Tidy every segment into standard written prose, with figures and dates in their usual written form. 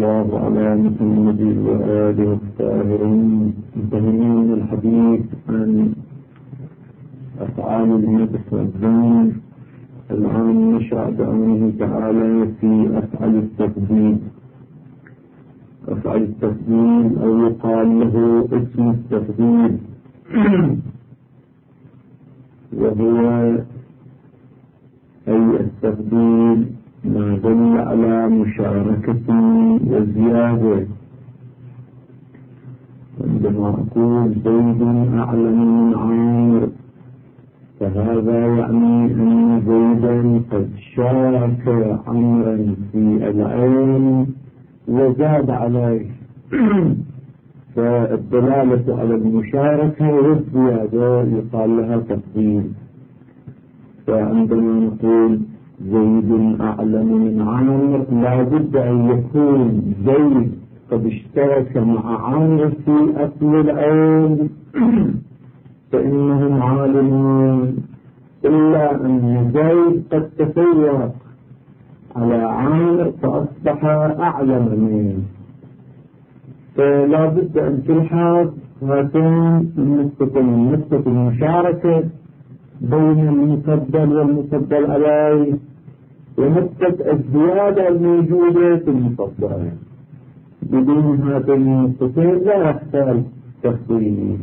الله على محمد وآله الطاهرين. انتهينا من الحديث عن أفعال النفس والذنب. الآن نشرع بعونه تعالى في أفعال التفضيل. أفعال التفضيل أو يقال له اسم التفضيل، وهو أي التفضيل ما دل على مشاركة وزيادة. عندما أقول زيد أعلم من عمرو فهذا يعني أن زيدا قد شارك عمرا في العلم وزاد عليه، فالدلالة على المشاركة والزيادة يقال لها تفضيل. فعندما نقول زيد أعلم من عمرو لا بد أن يكون زيد قد اشترك مع عمرو في أصل العلم فإنهم عالمون، إلا أن زيد قد تفوق على عمرو فأصبح أعلم منه. فلا بد أن تلحظ هاتين نقطة المشاركة بين المفضل والمفضل عليه، ونقطة الزيادة الموجودة في المفضل. بدون هاتين النقطتين لا يحتاج تفضيل.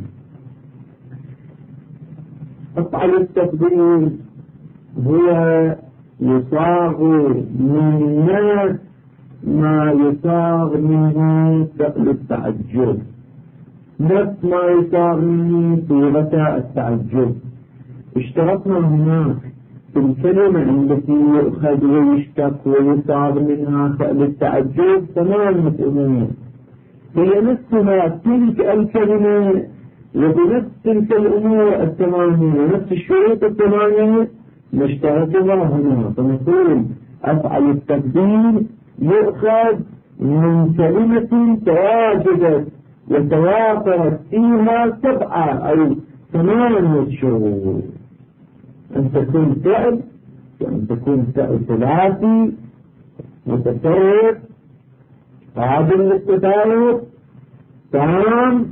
أفعل التفضيل هو يصاغ من الناس ما يصاغ منه فعل التعجب، نفس ما يصاغ منه صيغة التعجب. اشترطنا هناك في الكلمة التي يؤخذ ويشتق ويصاغ منها فعل التعجب ثمانية أمور، هي نفسها تلك الكلمة وبنفس تلك الأمور الثمانية ونفس الشروط الثمانية نشترطها هنا. فنقول أفعل التفضيل يؤخذ من كلمة تواجدت وتوافرت فيها 7 أو 8 شروط: أن تكون فعل، وأن تكون فعل ثلاثي متصرف قابل للتفاعل تام،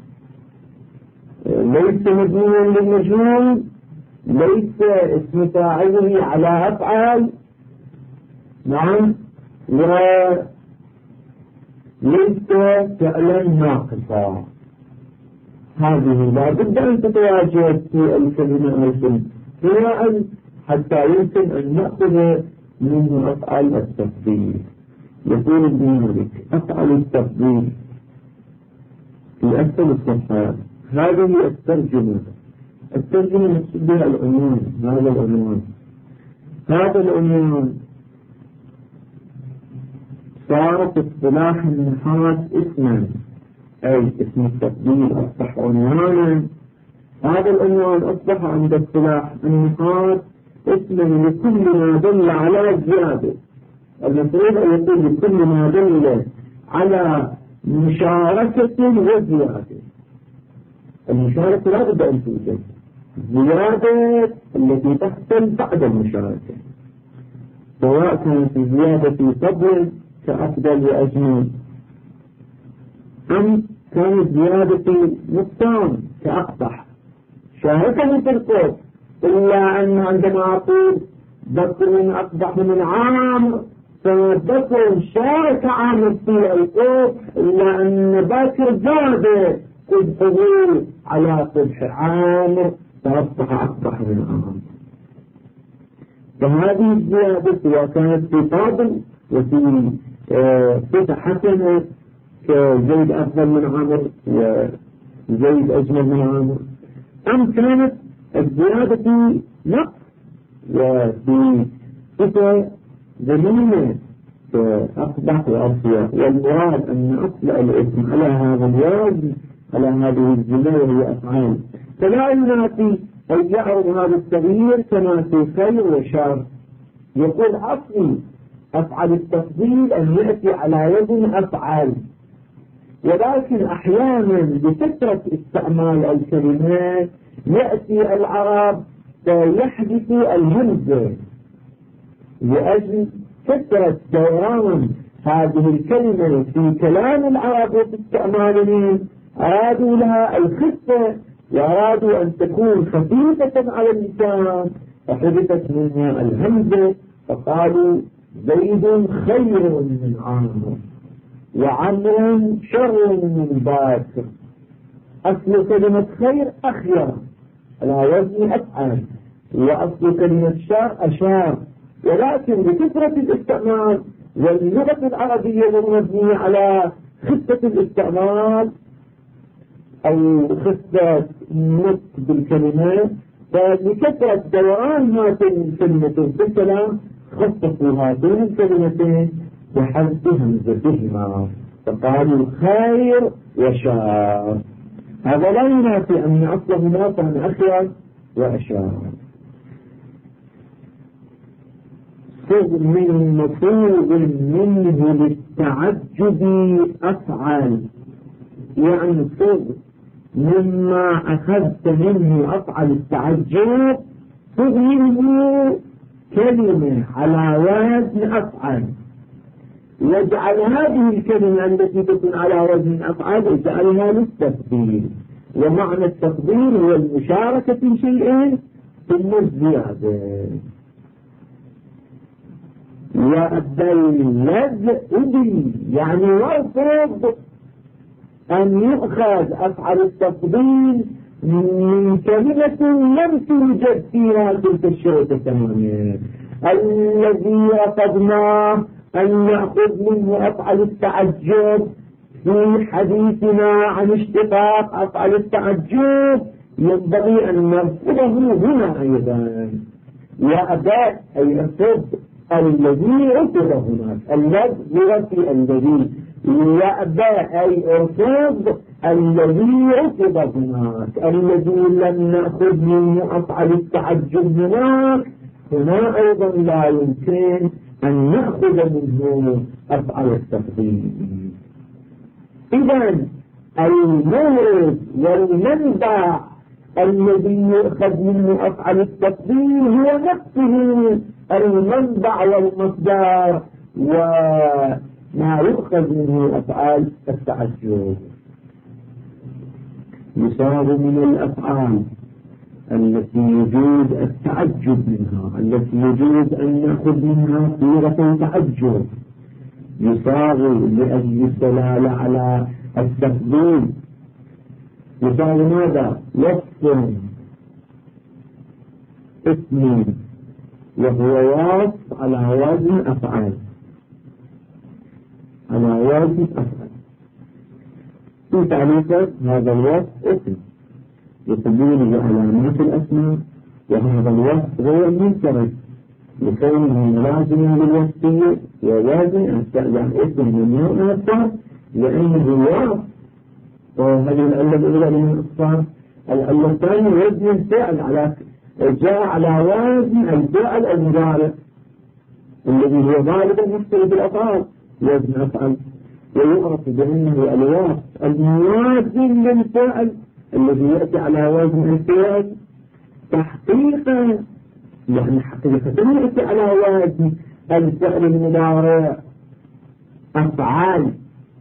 ليس مبنيا للمجهول، ليس اسم فاعله على أفعال، نعم، وليس فعلا ناقصا. هذه لا بد أن تتواجد في الكلمة الفعل حتى يمكن أن نأخذ منه أفعال التفضيل. يقول ابن مالك: أفعل التفضيل في أسفل الصفحات. هذه الترجمة نقصد بها العنوان. هذا العنوان صار في اصطلاح النحاة اسما، أي اسم التفضيل أصبح عنوانا. هذا العنوان أصبح عند اصطلاح النحاة اسما لكل ما دل على الزيادة. المفروض أن يقول لكل ما دل على مشاركة وزيادة. المشاركة لا بد أن توجد، زيادة التي تحصل بعد المشاركة، سواء كانت زيادة في فضل كأفضل وأجمل، أم كانت زيادة في نقصان كأقبح. شاركني في القرب، إلا أن عندما أقول بكر أقبح من عامر فبكر شارك عامر في القرب، إلا أن بكر زاد قبحه على قبح عامر فأصبح أقبح من عامر. فهذه الزيادة سواء كانت في فاضل وفي صفة حسنة كزيد أفضل من عامر وزيد أجمل من عامر، أم كانت الزيادة في نقص وفي صفة ذميمة كأقبح وأسوأ. والمراد أن أصل الاسم على هذا الوزن، على هذه الجملة وهي أفعال، فلا ينافي أن يعرض هذا التغيير كما في خير وشر. يقول أصلي أفعل التفضيل أن يأتي على وزن أفعال، ولكن أحيانا بكثرة استعمال الكلمات يأتي العرب فيحدث الهمزة لأجل كثرة دوران هذه الكلمة في كلام العرب وفي استعمالهم أرادوا لها الخفة وأرادوا أن تكون خفيفة على اللسان، فحدثت منها الهمزة، فقالوا زيد خير من عمرو وعمر شر من باكر. أصل كلمة خير أخير على وزن أفعل، وأصل كلمة شر أشار، ولكن بكثرة الاستعمال واللغة العربية المبنية على خفة الاستعمال أو خفة النطق بالكلمات، فلكثرة دوران هاتين الكلمتين في الكلام خففوا هاتين الكلمتين بحذف همزتهما، فقالوا خير وشار. هذا لا ينافي أن أصلهما كان أخير وأشار. صغ من مفروغ منه للتعجب أفعل، يعني صغ مما أخذت منه أفعل التعجب، صغ منه كلمة على وزن أفعل، واجعل هذه الكلمة التي تكون على وزن أفعل اجعلها للتفضيل، ومعنى التفضيل هو المشاركة في شيئين ثم الزيادة. وباللذ أدري يعني وارفض أن يؤخذ أفعل التفضيل من كلمة لم توجد فيها تلك الشروط الثمانية. الذي رفضناه أن نأخذ منه أفعل التعجب في حديثنا عن اشتقاق أفعل التعجب، ينبغي أن نرفضه هنا أيضا. وأداء أي الرفض الذي رفض هناك، الذي يرفض الذي، وأداء أي الرفض الذي رفض هناك، الذي لم نأخذ منه أفعل التعجب هنا أيضا لا يمكن أن نأخذ منه أفعل التفضيل. إذن المورد والمنبع الذي يؤخذ منه أفعل التفضيل هو نفسه المنبع والمصدر وما يؤخذ منه أفعال التعجب. يصاب من الأفعال التي يجوز التعجب منها، التي يجوز أن نأخذ منها صيغة تعجب، يصاب لأجل الدلالة على التفضيل. يصاب ماذا؟ وصف اسم، وهو وصف على وزن أفعال، على وزن أفعال. في تعريفه هذا الوصف اسم يسمونه علامات الأسماء، وهذا الوصف غير منفرد لكونه لازم للوصفية ولازم يعني اسم من نوع أكثر لأنه وصف. وهذه العلة الأولى من الإصفار. العلة الثانية وزن الفعل على جاء على وزن الفعل المضارع الذي هو غالبا يختلف الأفعال وزن أفعل، ويعرف بأنه الوصف الموازن للفعل الذي يأتي على وزن الفعل تحقيقا، يعني حقيقة يأتي على وزن الفعل المضارع أفعال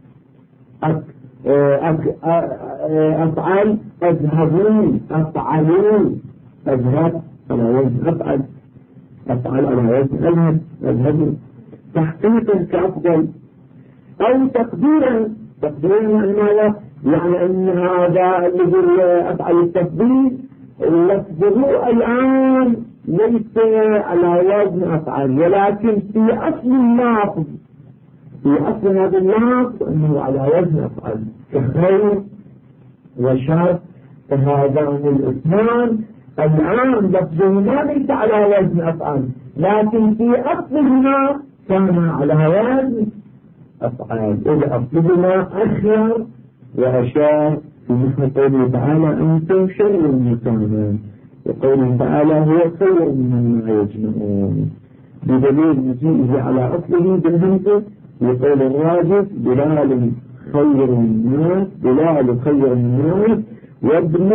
أفعال أذهبون أفعلون، أذهب على وزن أفعل، أفعل على وزن أذهب أذهبون، تحقيقا كأفضل أو تقديرا. يعني ماذا؟ يعني أن هذا الذي أفعل التفضيل لفظه الآن ليس على وزن أفعل، ولكن في أصل اللفظ، في أصل هذا اللفظ أنه على وزن أفعل كخير وشر. فهذان الاسمان الآن لفظهما ليس على وزن أفعل، لكن في أصلهما كان على وزن أفعال. إذا أصلهما أخير وأشار في مثل قوله تعالى أنتم شر المكان، وقوله تعالى هو خير مما يجمعون، بدليل مجيئه على أصله بالهمزة، وقول الراجح دلال خير الناس، دلال خير الناس وابن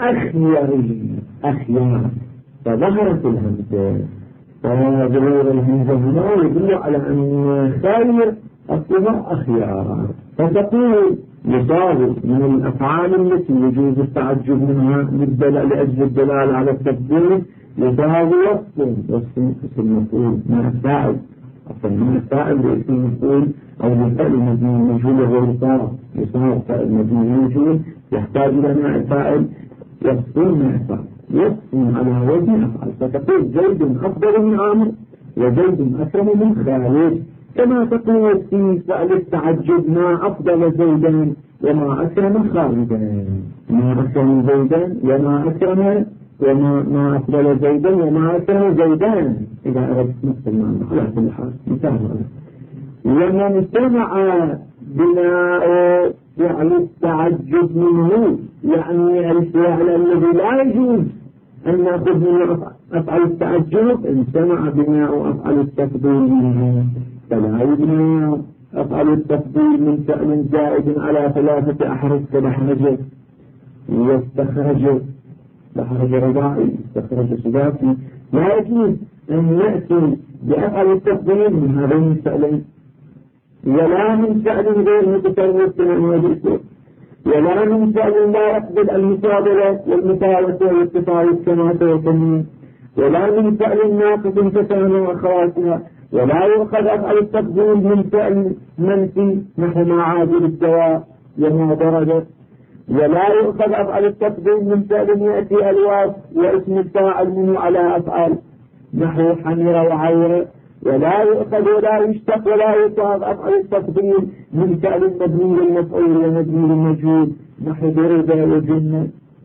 الأخيار، فظهرت الهمزة، فظهور الهمزة هنا يدل على أن خير أصلها أخيارا. فتقول يساوي من الأفعال التي يجوز التعجب منها لأجل الدلالة على التفضيل يساوي وصف المفعول مع الفاعل، أصلا من الفاعل لاسم المفعول أو للفعل المبني المجهول وهو يساوي فاعل مبني المجهول يحتاج إلى مع الفاعل وصف مع الفاعل، وصف على وزن أفعال. فتقول زيد أفضل من عامر وزيد أكرم من خالد، كما تقول في فعل التعجب ما أفضل زيدان وما أكرم خالدا، ما أكرم زيدان وما أكرم وما أفضل زيدان وما أكرم زيدان إذا أردت نفس المعنى على كل حال مثال. ومن سمع بناء فعل التعجب منه يعني الفعل الذي لا يجوز أن نأخذ منه أفعل التعجب إن سمع بناء أفعل التفضيل منه فلا يبنى أفعل التفضيل من فعل زائد على 3 أحرف كدحرج واستخرج، دحرج رباعي استخرج ثلاثي، لا يجوز أن نأتي بأفعل التفضيل من هذين الفعلين ولا من فعل غير متكرر ولا من فعل لا يقبل المفاضلة والمفاوة والتفاوت كما سيتم، ولا من فعل ناقص ككان وأخواتها، ولا يؤخذ أفعل التفضيل من فعل منفي نحو ما عادل الدواء وما درجة، ولا يؤخذ أفعل التفضيل من فعل يأتي الواف واسم الفاعل منه على أفعال نحو حمر وعير، ولا يؤخذ ولا يشتق ولا يصاب أفعل التفضيل من فعل مبني للمفعول ومبني للمجهول نحو ضرب وجنة.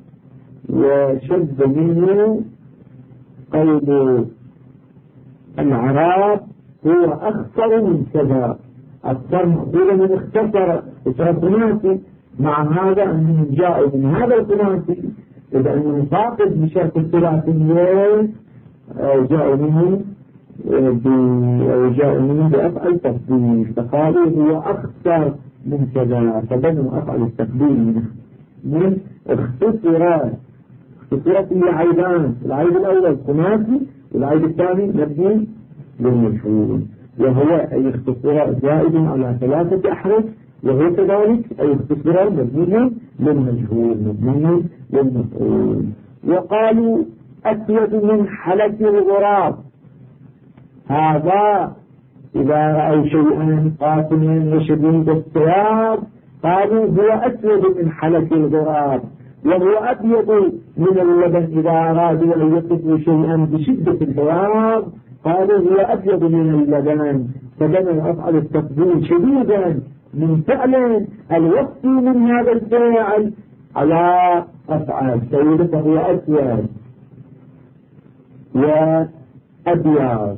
وشد منه قول العرب هو أخطر من كذا، أكثر مقبولة من اختصر وتربناتي، مع هذا أنهم جاءوا من هذا الخلاصي إذا أنهم فاقد بشرط الثلاثيين جاءوا منه بأفعل تفضيل، فقالوا هو أخطر من كذا فبنوا أفعل التفضيل من اختصرات هي عيبان، العيب الأول خماسي والعيب الثاني مبني للمجهول، وهو أي اختصار زائد على 3 أحرف، وهو كذلك أي اختصار مبني للمجهول مبني للمفعول. وقالوا أسود من حلق الغراب، هذا إذا رأوا شيئا قاتما وشديد السواد قالوا هو أسود من حلق الغراب، وهو أبيض من اللبن إذا أرادوا أن يصفوا شيئا بشدة البياض قالوا هو أبيض من اللبن، فبنوا أفعل التفضيل شديدا من فعل الوصف من هذا الفعل على أفعال سيدة فهو أسود وأبيض.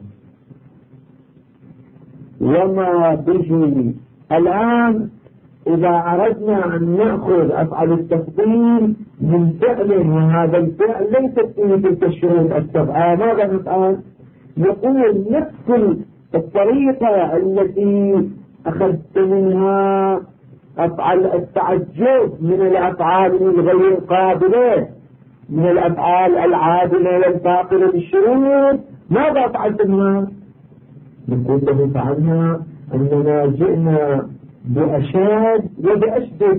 وما به الآن إذا أردنا أن نأخذ أفعل التفضيل من فعل وهذا الفعل ليست فيه تلك الشروط السبعة، ماذا نفعل؟ نقول نفس الطريقة التي أخذت منها أفعل التعجب من الأفعال الغير قابلة من الأفعال العادلة والفاقرة بالشروط، ماذا فعلت منها؟ نقول له فعلنا أننا جئنا بأشاد وبأشدد،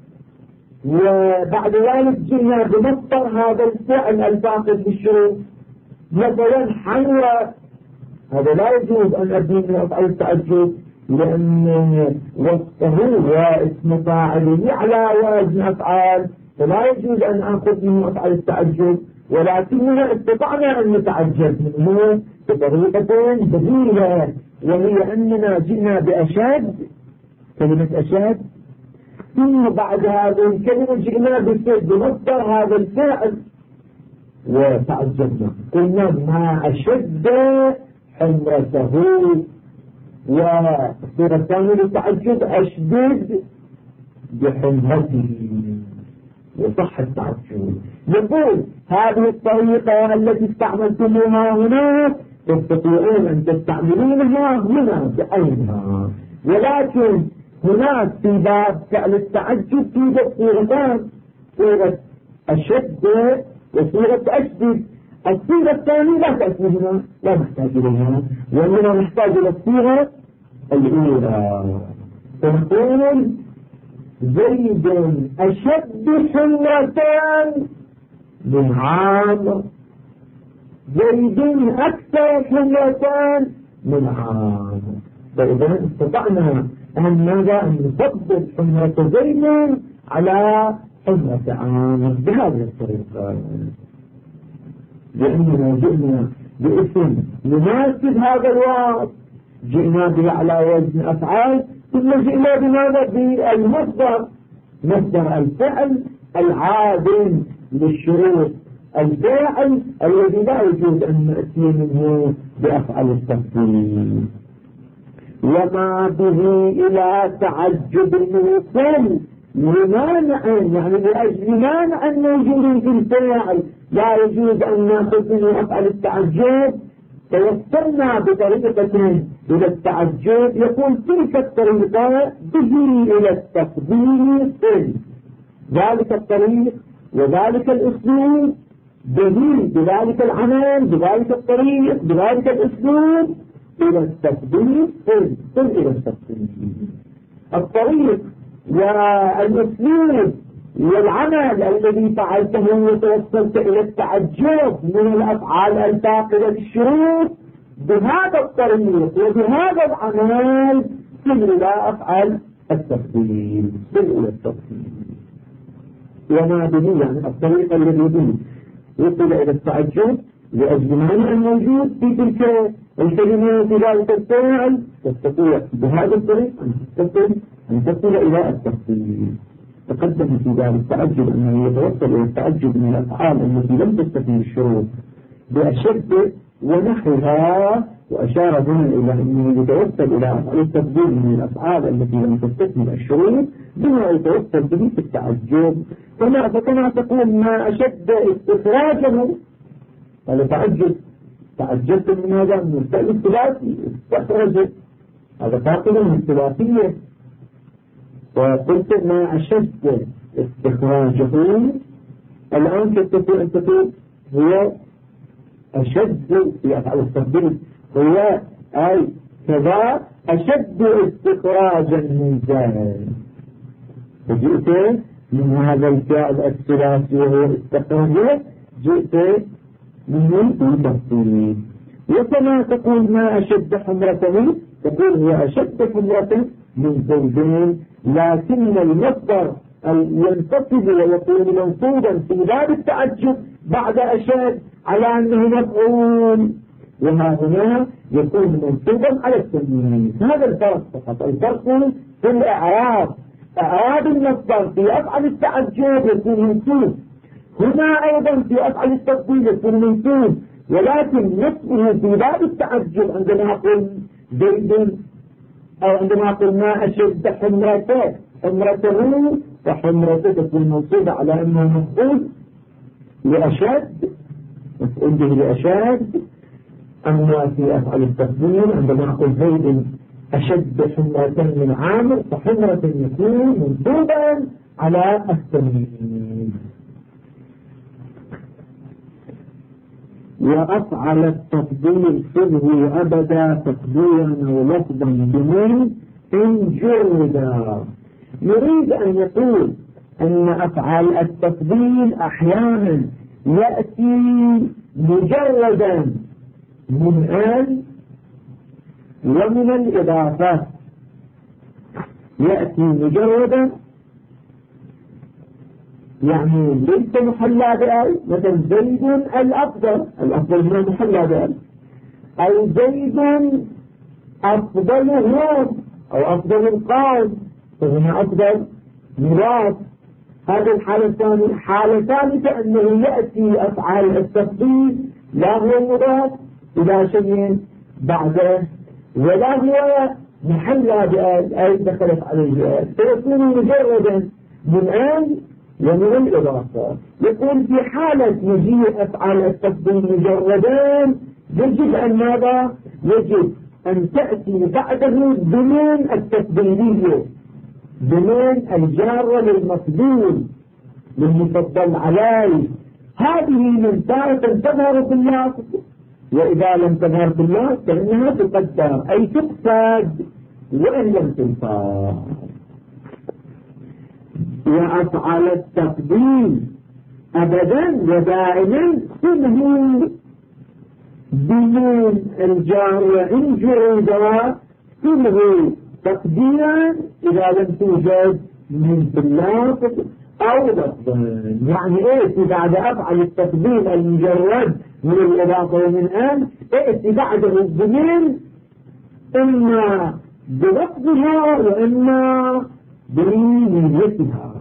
وبعد ذلك جئنا بمصدر هذا الفعل الفاقد بالشروط، مثلا حلوى، هذا لا يجوز أن أبني من أفعال التعجب لأن وصفه واسم فاعله على وزن أفعال، فلا يجوز أن أخذ منه أفعال التعجب، ولكننا استطعنا أن نتعجب منه بطريقة بديلة، وهي أننا جئنا بأشد كلمة أشد، ثم بعد هذه الكلمة جئنا بمصدر هذا الفعل وتعجبنا قلنا ما أشد حمرته، والصورة الثانية للتعجب أشدد بحمرته وصح التعجب. نقول هذه الطريقة التي استعملتموها هناك تستطيعون أن تستعملونها هنا بعينها، ولكن هناك في باب فعل التعجب توجد صورتان، صورة أشد وصورة أشدد. الصورة الثانية لا تأتي هنا، لا نحتاج إليها، وإننا نحتاج إلى الصورة الأولى. تقول زيد أشد حمرة من عامر، زيد أكثر حمرة من عامر. فإذا استطعنا أن نفضل حمرة زيد على حمرة عامر بهذه الطريقة، لأننا جئنا باسم يناسب هذا الوصف، جئنا به على وزن أفعال، ثم جئنا بماذا؟ بالمصدر، مصدر الفعل العادل للشروط، الفاعل الذي لا يجوز أن نأتي منه بأفعال التفضيل. وما به إلى تعجب الوصول لمانع، يعني لأجل مانع موجود في الفاعل لا يجوز أن نأخذ منه أفعال التعجب، توصلنا بطريقة إلى التعجب. يقول تلك الطريقة به إلى التفضيل في ذلك الطريق وذلك الأسلوب، به بذلك العمل بذلك الطريق بذلك الأسلوب إلى التفضيل في إلى التفضيل. الطريق والأسلوب والعمل الذي فعلته وتوصلت إلى التعجب من الأفعال الفاقدة للشروط، بهذا الطريق وبهذا العمل تصل إلى أفعال التفضيل، تصل إلى التفضيل. وما به يعني الطريق الذي به وصل إلى التعجب لأجل معنى الموجود في تلك الكلمات في ذلك الفعل، تستطيع بهذا الطريق أن تصل إلى التفضيل. تقدم في ذلك التعجب أنه يتوصل إلى التعجب من الأفعال التي لم تستفيد الشروط بأشد ونحوها، وأشار هنا إلى أنه يتوصل إلى أفعال التفضيل من الأفعال التي لم تستفيد الشروط بما يتوصل به في التعجب. فكما تقول ما أشد استخراجه، هذا تعجبت من هذا من الفعل الثلاثي استخرج، هذا فاقد من الثلاثية. وقلت ما أشد استخراجه، الآن تستطيع أن تقول هو أشد في أفعال التفضيل، هو أي كذا أشد استخراجا من ذلك. فجئت من هذا الفعل الثلاثي وهو استخراجه، جئت من التفضيل. وكما تقول ما أشد حمرته، تقول هو أشد حمرة من زيدين، لكن المصدر ينتصب ويكون منصوبا في باب التعجب بعد أشد على أنه مفعول، وها هنا يكون منصوبا على التمييز. هذا الفرق فقط، الفرق في الإعراب. إعراب المصدر في أفعل التعجب يكون منصوب، هنا أيضا في أفعل التفضيل يكون منصوب، ولكن نصبه في باب التعجب عندما أقول زيد أو عندما أقول ما أشد حمرته، حمرته فحمرته تكون منصوبة على أنه مفعول لأشد، مفعول به لأشد. أما في أفعال التفضيل عندما أقول زيد أشد حمرة من عامر، فحمرة يكون منصوبا على التمييز. وأفعل التفضيل صدره أبدا تقديرا ولفظا بمن إن جردا. يريد أن يقول أن أفعال التفضيل أحيانا يأتي مجردا من آل ومن الإضافة، يأتي مجردا يعني ليس محلى بآل، مثل زيد الأفضل، الأفضل هنا محلى بآل، أو زيد أفضلهم أو أفضل القوم، فهنا أفضل مضاف. هذه الحالة الثانية. حالة ثالثة أنه يأتي أفعال التفضيل لا هو مضاف إلى شيء بعده ولا هو محلى بآل أي دخلت عليه آل، فيكون مجردا من آل ومن الإضافة. يقول في حالة مجيء أفعال التفضيل مجردان يجب أن ماذا؟ يجب أن تأتي بعده بمن التفضيلية، بمن الجارة للمفضول للمفضل عليه. هذه من تارة تظهر في اللفظ، وإذا لم تظهر في اللفظ فإنها تقدر أي تقصد وإن لم تلفظ. وأفعل التقديم أبدا ودائما كله بدون الجار وإن جرد كله تقديرا إذا لم توجد من اللفظ أو لفظا. يعني إيه بعد أفعل التقديم المجرد من الإضافة ومن أن إيه بعده الضمير إما بلفظها وإما بنيتها.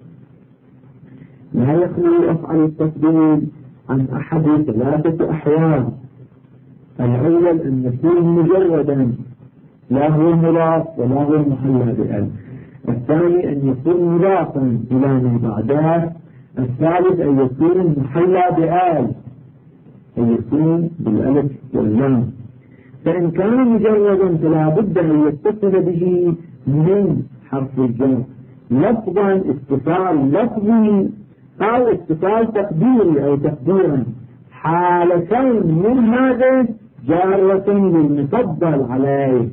لا يخلو أفعل التقديم عن أحد ثلاثة أحوال. الأول أن يكون مجردا لا هو مضاف ولا هو محلى بأل. الثاني أن يكون مضافا إلى ما بعده. الثالث أن يكون محلى بأل، أن يكون بالألف واللام. فإن كان مجردا فلا بد أن يتصل به من حرف الجر لفظا اتصال لفظي أو اتصال تقديري أو تقديرا، حال كون من هذا جارة للمفضل عليه.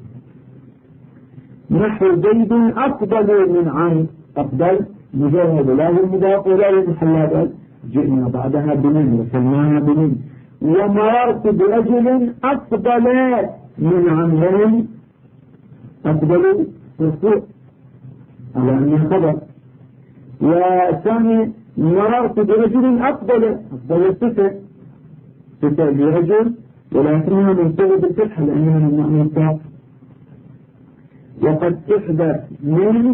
نحو زيد أفضل من عن. أفضل مجرد لا هو مضاف ولا هو محلى بأل، جئنا بعدها بمن وسماها بمن. ومررت برجل أفضل من عمرو. أفضل مرفوع على أنه خبر. وثاني مررت برجل أفضل صفة برجل ولكنها منصوبة بالفتح لأنها من معنى الصرف. وقد تحدث من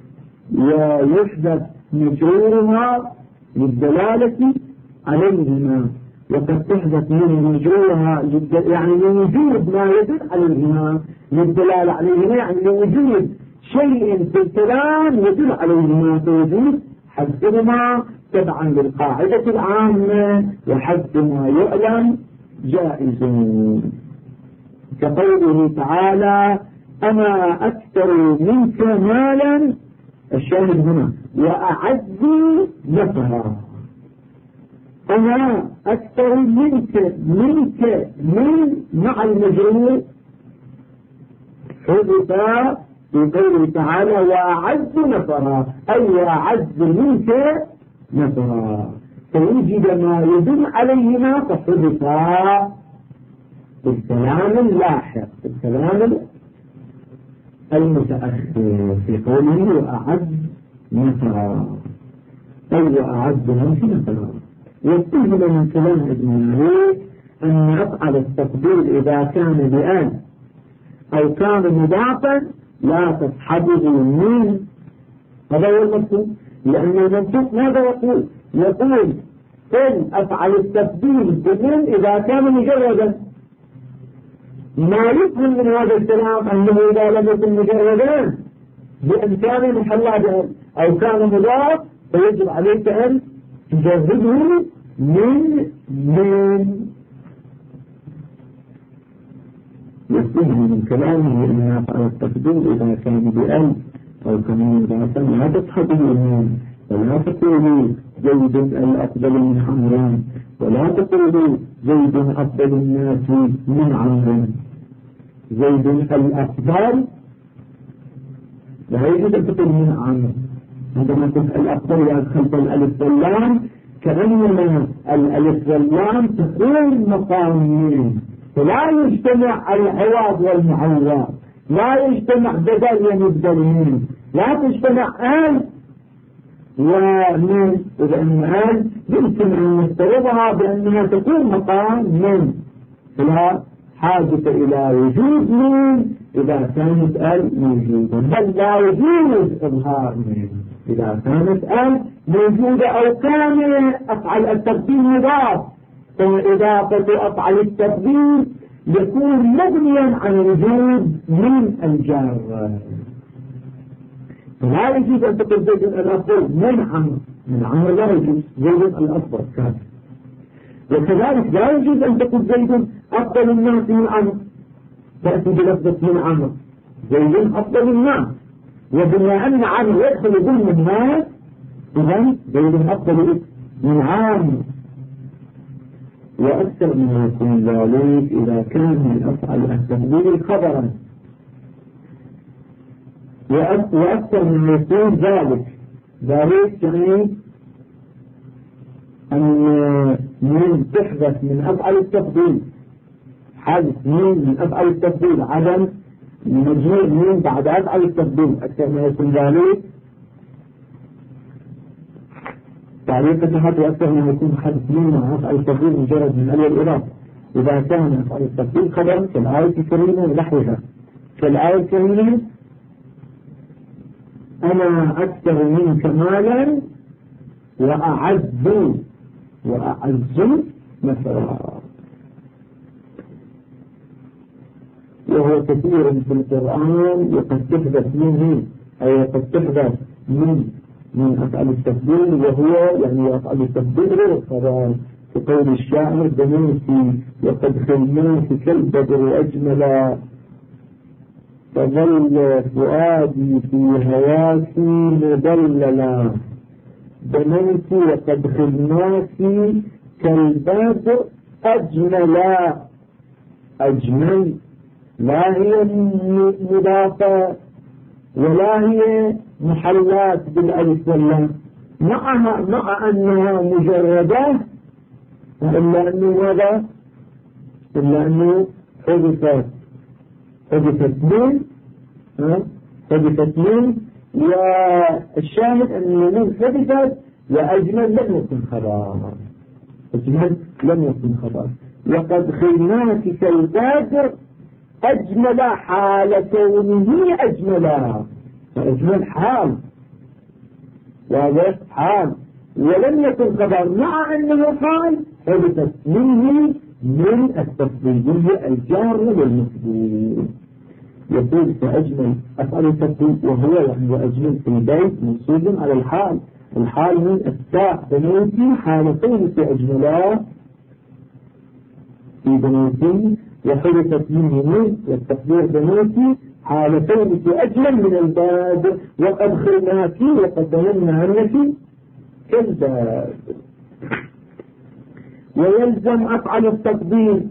ويحدث مجرورها للدلالة عليهما. وقد تحدث من مجرورها يعني لوجود ما يدل عليهما للدلالة عليهما، يعني لوجود شيء في الكلام يدل عليهما فوجود حذفهما تبعا للقاعدة العامة وحذف ما يعلم جائز. كقوله تعالى أنا أكثر منك مالا، الشاهد هنا وأعز نفرا. أنا أكثر منك من مع المجرور حذف في قوله تعالى وأعز نفرا، أي وأعز منك نفرا. فوجد ما يدل عليهما فحذف بالكلام اللاحق، بالكلام المتأخر في قوله وأعز نفرا، أي وأعز منك نفرا. يستهل من كلام ابن مالك أن أفعل التقدير إذا كان بأن أو كان مضافا لا تصحبه من. هذا هو المقصود، لأن المنطق ماذا يقول؟ يقول إن أفعل التقدير بمن إذا كان مجردا. ما يفهم من هذا الكلام أنه إذا لم يكن مجردا بإمكان محلى به أو كان مضاف فيجب عليك أن تجرده من يفهم من كلامه أن أفعل التقدير إذا كان بأل أو كان مضافا لا تصحبه من، ولا تقولوا زيد الأفضل من عمرو، ولا تقولوا زيد أفضل الناس من عمرو. زيد الأفضل لا يجوز أن تقول من عمرو. عندما تقول الأفضل وأدخلت الألف واللام كأنما الألف واللام تكون مقام من، فلا يجتمع العوض والمعوض، لا يجتمع بدل ومبدل منه، لا تجتمع آل ومن. إذا آل يمكن أن نفترضها بأنها تكون مقام من، فلا حاجة إلى وجود من إذا كانت آل موجودة، بل لا يجوز إظهار من إذا كانت آل موجودة أو كان أفعل التقدير مضاف. فإضافة أفعل التقدير يكون مبنيا عن وجود من الجار. فلا يجوز أن تقول زيد الأفضل من عمرو لا يجوز، زيد الأفضل كان. وكذلك لا يجوز أن تقول زيد أفضل الناس من عمرو، تأتي بلفظة من عمرو، زيد أفضل الناس، وبما أن عمرو يدخل ضمن الناس إذن زيد أفضل من عمرو. وأكثر من يكون ذلك إذا كان من أفعل التقدير خبرا، وأكثر من يكون ذلك يعني أن من تحدث من أفعال التفضيل، حدث من أفعال التفضيل، عدم مجيء من بعد أفعال التفضيل أكثر من يكون ذلك تعليق حتى أكثر من يكون حدث من مع أفعال التفضيل مجرد من أول الإضافة. إذا كان أفعال التفضيل خبر كالآية الكريمة ونحوها، كالآية الكريمة أنا أكثر منك مالا وأعز مثلا، وهو كثير في القرآن وقد تحدث منه أو قد تحدث من أفعال التفضيل، وهو يعني أفعال التفضيل غير الخبر، كقول الشاعر بنوتي وقد خلناك كالبدر أجملا، فظل فؤادي في هواك مدللا، بنوتي وقد خلناك كالبدر أجملا. أجمل لا هي مضافة ولا هي محلات بالألف واللام، مع أنها مجردة، إلا أنه ماذا؟ إلا أنه حدثت من والشاهد أن من حدثت وأجمل لم يكن خبر، أجمل لم يكن خبر. وقد خلناك كالبدر أجمل حال كونه أجملا، فأجمل حال واضح حال ولم يكن خبر، مع أنه حال حدثت منه من التفضيلية الجارة للمفضول. يقول فأجمل أفعل التفضيل وهو يعني وأجمل في البيت منصوب على الحال، الحال من التاء بنوتي حالتين في أجملا في بنوتي، وحدثت منه من والتقدير بنوتي حالتين في أجمل من الباب، وقد خلناك وقد ظننا عنك كالباب. ويلزم أفعل التقدير،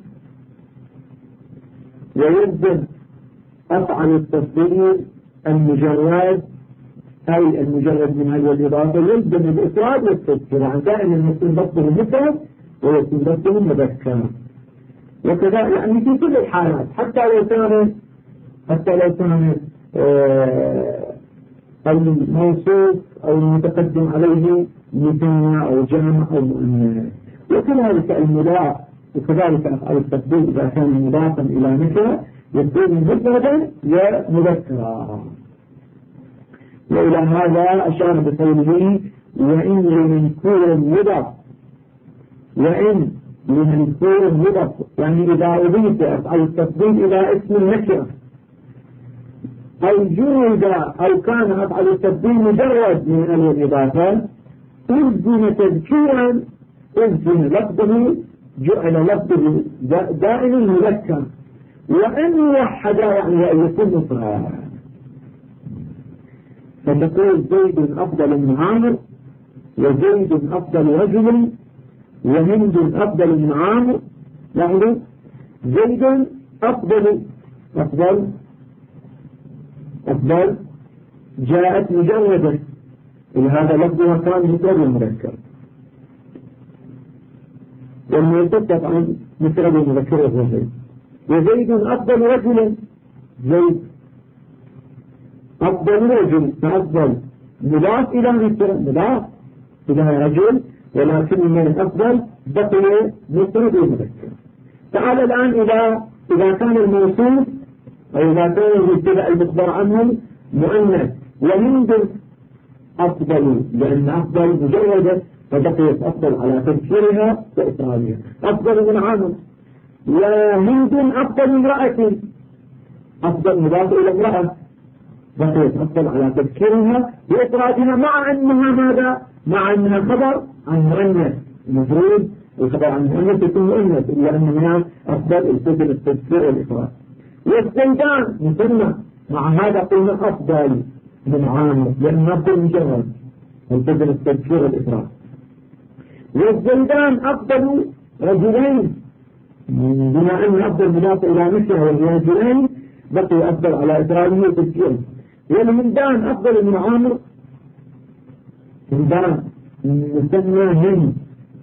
ويلزم أفعل التقدير المجرد أي المجرد من هذه الإضافة، يلزم الإفراد والتذكير، يعني دائما يكون لفظه مفرد ويكون لفظه مذكر، وكذا يعني في كل الحالات حتى لو كان الموصوف أو المتقدم عليه مثنى أو جمع أو مؤنث. وكذلك المضاف، وكذلك أفعال التفضيل إذا كان مضافا إلى نكرة يكون مفردا ومذكرا. وإلى هذا أشار بقوله وإن لمنكور مضاف، وإن لمنكور مضاف يعني إذا أضيف أفعال التفضيل إلى اسم النكرة أو جرد أو كان أفعال التفضيل مجرد من الإضافة أذن تذكيرا، أذن لفظه جعل لفظه دائما مذكر، وأن يوحد يعني أن يكون مفردا. فتقول زيد أفضل من عامر، وزيد أفضل رجل، وهند أفضل من عامر، يعني زيد أفضل جاءت مجردة، هذا لفظها كان مفرد مذكر، والمرتب طبعا مفرد مذكر وهو زيد. وزيد أفضل رجل، زيد أفضل رجل، فأفضل مضاف إلى مضاف إلى رجل، ولكن من الأفضل بقي مفرد ومذكر. تعال الآن إذا كان الموصوف أو إذا كان المبتدأ المخبر عنه مؤنث، وهند أفضل لأن أفضل مجردة فبقيت أفضل على تذكيرها وإفرادها، أفضل من عامر. وهند أفضل امرأة، أفضل مضاف إلى امرأة بقيت أفضل على تذكيرها وإفرادها، مع أنها ماذا؟ مع أنها خبر عن مؤنث، المفروض الخبر عن مؤنث يكون مؤنث، إلا أنها أفضل الفضل التذكير والإفراد. والزيدان مثلنا مع هذا قلنا أفضل من عامر لأن أفضل مجرد الفضل التذكير والإفراد. والزيدان أفضل رجلين، بما أن أفضل مضاف إلى مثله والرجلين بقي أفضل على إفراده وتذكيره. والهمدان أفضل من عامر. همدان مسمى هند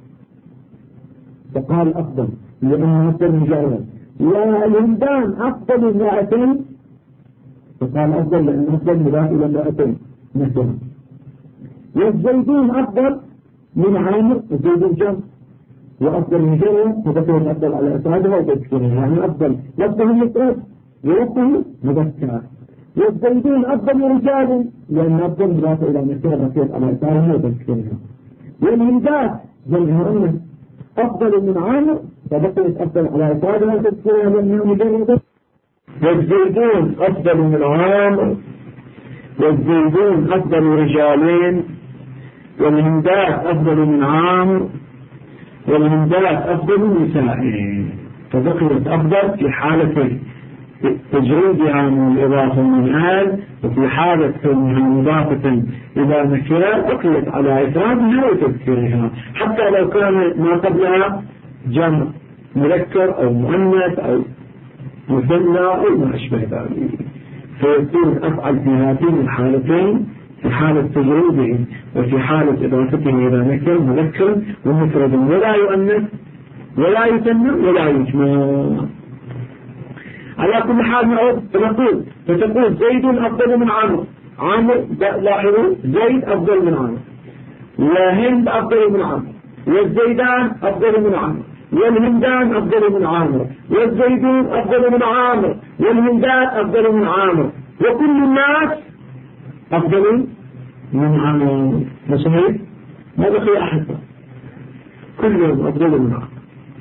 فقال أفضل لأنه أفضل مجرد، والهمدان أفضل من 200 فقال أفضل لأنه أفضل مضاف إلى 200 مثلا. والزيدون أفضل من عامر، الزيدون جمع وأفضل مجرد فذكر الأفضل على أسعادها وتذكرها، يعني أفضل لفظه مفرد ولفظه مذكر. والزيدون أفضل رجال لأن أفضل مضاف إلى نكرة ذكر على أسعادها وتذكرها. والهمدان جمع أنه أفضل من عامر فذكرت أفضل على أسعادها وتذكرها لأنها مجرد. والزيدون أفضل من عامر، والزيدون أفضل رجالين، والهمدات أفضل من عامر، والهمدات أفضل من نسائين. فذكرت أفضل في حالة تجريدها من الإضافة من آل، وفي حالة كونها مضافة إلى نكرة ذكرت على إفرادها وتذكيرها حتى لو كان ما قبلها جمع مذكر أو مؤنث أو مثنى أو ما أشبه ذلك. فيكون أفعل في هاتين الحالتين في حالة تجريده وفي حالة إضافته إلى نكر مذكر ومفرد ولا يؤنث ولا يثنى ولا يجمع. على كل حال نعود فتقول زيد أفضل من عامر. عامر لاحظوا زيد أفضل من عامر، وهند أفضل من عامر، والزيدان أفضل من عامر، والهندان أفضل من عامر، والزيدون أفضل من عامر، والهندات أفضل من عامر، وكل الناس أفضل من عامر. ما صحيح؟ ما بقي أحد، كلهم أفضل من عامر.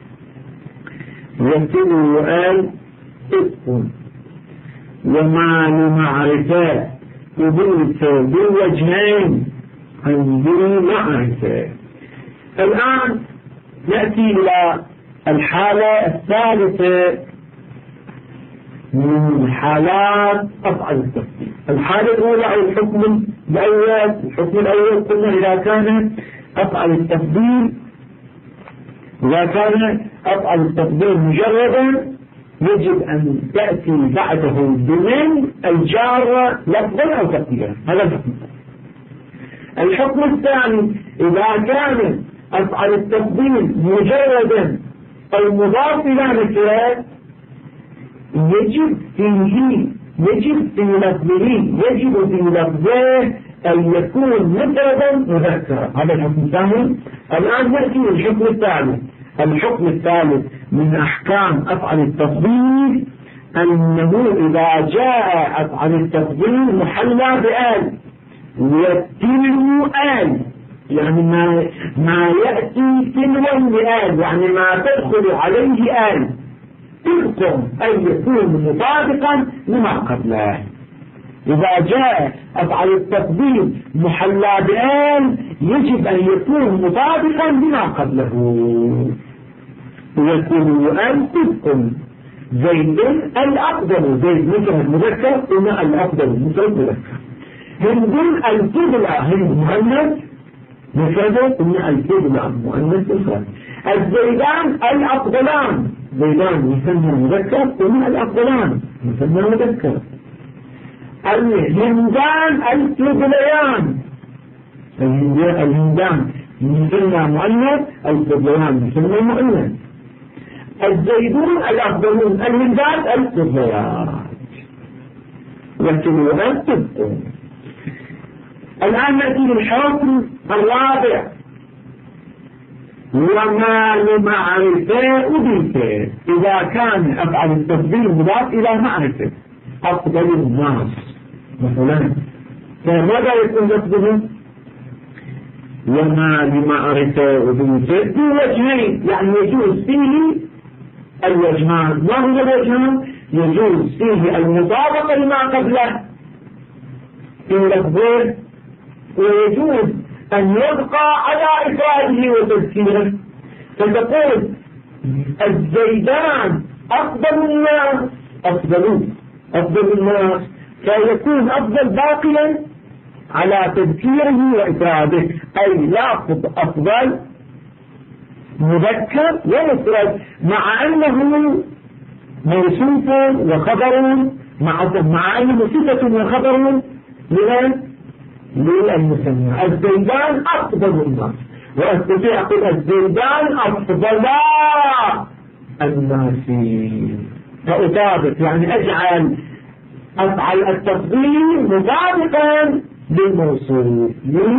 يكتب وقال إذن وما لمعرفة قبلت بالوجهين عندي معرفة. الآن نأتي إلى الحالة الثالثة من حالات أفعل التفضيل. الحالة الأولى أو الحكم الأول قلنا إذا كان أفعل التفضيل مجردا يجب أن تأتي بعده بمن الجارة لفظا أو تقديرا. هذا الحكم. الحكم الثاني إذا كان أفعل التفضيل مجردا أو مضاف إلى نكرة يجب في لفظه أن يكون مفردا مذكرا. هذا الحكم الثاني. الآن نأتي للحكم الثالث. الحكم الثالث من أحكام أفعل التفضيل أنه إذا جاء أفعل التفضيل محلى بآل يتلو آل، يعني ما يأتي تلوا لآل، يعني ما تدخل عليه آل تلكم أن يكون مطابقا لما قبله. إذا جاء أفعل التفضيل محلى بآل يجب أن يكون مطابقا لما قبله. يكون آل تلكم زيد الأفضل، زيد مفرد مذكر وما الأفضل مفرد مذكر. هند الفضلى، هند مؤنث مفرد وما الفضلى مؤنث مفرد. الزيدان الأفضلان، زيدان يسمى مذكر وما الأفضلان يسمى مذكر. الهندان الفضليان، الهندان يسمى مؤنث، الفضليان يسمى مؤنث. الزيدون الأفضلون، الهندات الفضليات. والتلوان تبقون. الآن نأتي للحكم الرابع وما لمعرفة أضيفه. إذا كان أفعل التفضيل مضاف إلى معرفة أفضل الناس مثلا، فماذا يكون لفظه؟ وما لمعرفة أضيفه بوجهين، يعني يجوز فيه الوجهان. ما هو الوجهان؟ يجوز فيه المطابقة لما قبله في لفظه، ويجوز أن يبقى على إفراده وتذكيره. فتقول الزيدان أفضل الناس، أفضل الناس، فيكون أفضل باقيا على تذكيره وإفراده، أي لفظ أفضل مذكر ومفرد مع أنه موصوف وخبر، مع أنه صفة وخبر للمثنى. الزيدان أفضل الناس، وأستطيع أقول الزيدان أفضل الناس، فأطابق يعني أجعل أفعل التفضيل مطابقا للموصول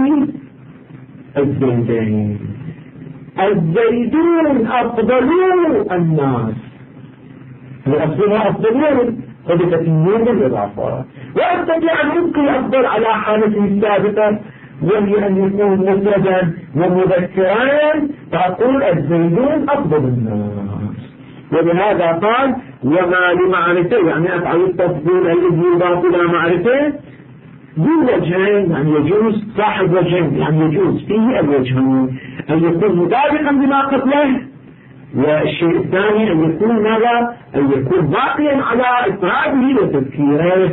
للزيدين. الزيدون أفضلوا الناس، لأفضلها أفضلون وبتكنين بالإضافة. وأستطيع أن أبقي أفضل على حالته السابقة وهي أن يكون مفردا ومذكرا، فأقول الزيدون أفضل الناس. ولهذا قال وما لمعرفة، يعني أفعل التفضيل الذي يضاف إلى معرفة بالوجهين، يعني يجوز صاحب وجهين، يعني يجوز فيه الوجهين أن يكون مطابقا بما قبله، والشيء الثاني أن يكون ماذا؟ أن يكون باقيا على إفراده وتذكيره.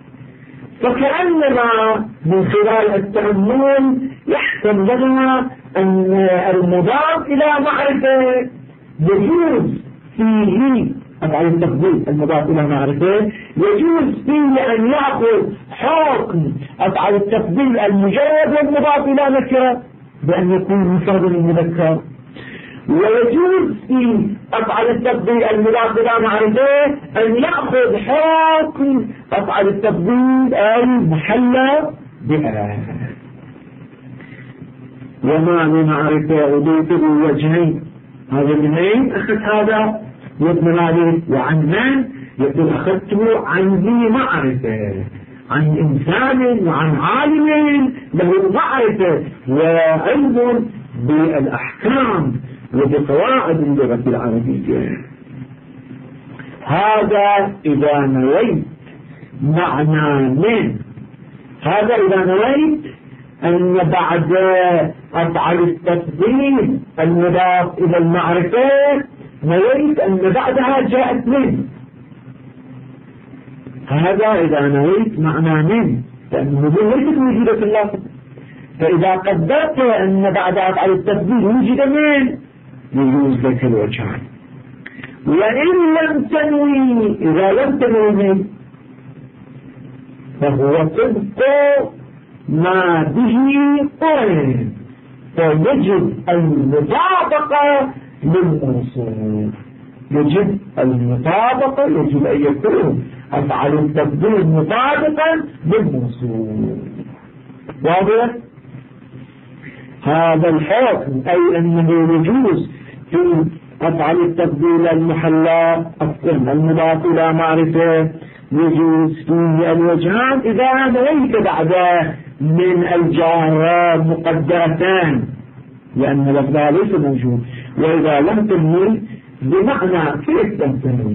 فكأنما من خلال التأمل يحسن لنا أن المضاف إلى معرفة يجوز فيه أفعل التفضيل المضاف إلى معرفة يجوز فيه أن يأخذ حكم أفعل التفضيل المجرد والمضاف إلى نكرة بأن يكون مفرد المذكر، ويجوز في أفعل التفضيل المضاف إلى معرفة أن يأخذ حكم أفعل التفضيل المحلى بها. وما لمعرفة أضيف الوجهين، هذا منين أخذ هذا وابن هذه وعن من يقول أخذته عن ذي معرفة، عن إنسان وعن عالم له معرفة وعلم بالأحكام وبقواعد اللغة العربية. هذا إذا نويت معنى من، هذا إذا نويت أن بعد أفعل التفضيل المضاف إلى المعرفة نويت أن بعدها جاءت من، هذا إذا نويت معنى من، لأنه ليست موجودة في اللفظ. فإذا قدرت أن بعد أفعل التفضيل وجد من يجوز لك الوجهان. وإن لم تنوي، إذا لم تنوي من فهو صدق ما به قرن، فيجب المطابقة للموصول، يجب المطابقة، يجب أن يكون أفعل التفضيل مطابقا للموصول. واضح؟ هذا الحكم أي أنه يجوز في أفعل التفضيل المحلى المضاف إلى معرفة يجوز فيه الوجهان إذا نويت بعد من الجار مقدرتان، لأن لفظها ليس موجود. وإذا لم تنوي بمعنى كيف لم تنوي؟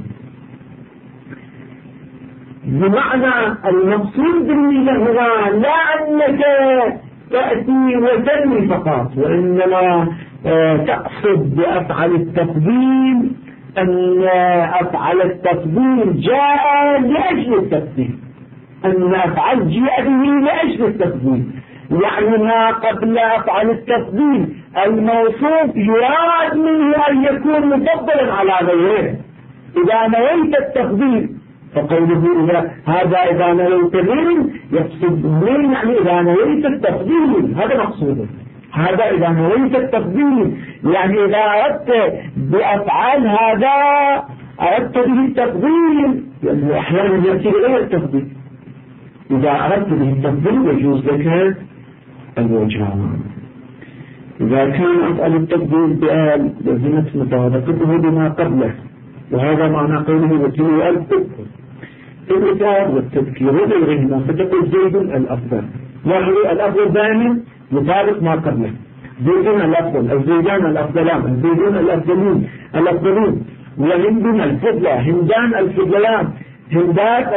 بمعنى المقصود بالنية هو لا أنك تأتي وتنوي فقط، وإنما تقصد بأفعل التفضيل أن أفعل التفضيل جاء لأجل التفضيل، أن أفعل جاء به لأجل التفضيل، يعني ما قبل أفعل التفضيل الموصوف يراد منه أن يكون مفضلا على غيره. إذا نويت التفضيل فقوله هذا إذا نويت من يقصد من، يعني إذا نويت التفضيل، هذا مقصوده. هذا إذا نويت التفضيل يعني إذا أردت بأفعال هذا أردت به التفضيل، لأنه أحيانا يأتي غير التفضيل. إذا أردت به التفضيل يجوز لك الوجهان. إذا كان أفعل التفضيل بآل لزمت مطابقته بما قبله، وهذا معنى قوله وتلو الكفر الإثار والتذكير وغيرهما، فتقول زيد الأفضل. لاحظوا الأفضل دائما يطابق ما قبله، زيدون الأفضل، الزيدان الأفضلان، الزيدون الأفضلون، وهند الفضلة، هندان الفضلان، هندات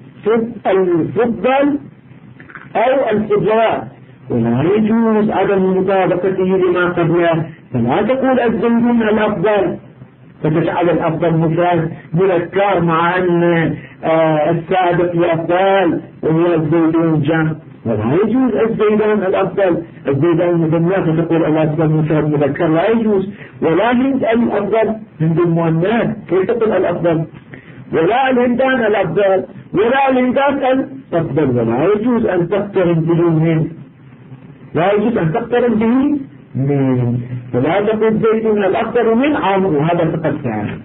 الفضل أو الفضلات. ولا يجوز عدم مطابقته لما قبله، فلا تقول الزيدون الأفضل فتجعل الأفضل مفرد مذكر مع أن السابق الأفضل وهو الزيدون جمع، ولا يجوز الزيدان الأفضل، الزيدان المثنى فتقول الأفضل مفرد مذكر لا يجوز. ولا هند الأفضل، هند المؤنث كيف تقول الأفضل؟ ولا الهندان الأفضل ولا الهندان الأفضل، ولا يجوز أن تقترن به من، لا يجوز أن تقترن به من، فلا تقول زيد الأفضل من عمرو، هذا فقط فعلا.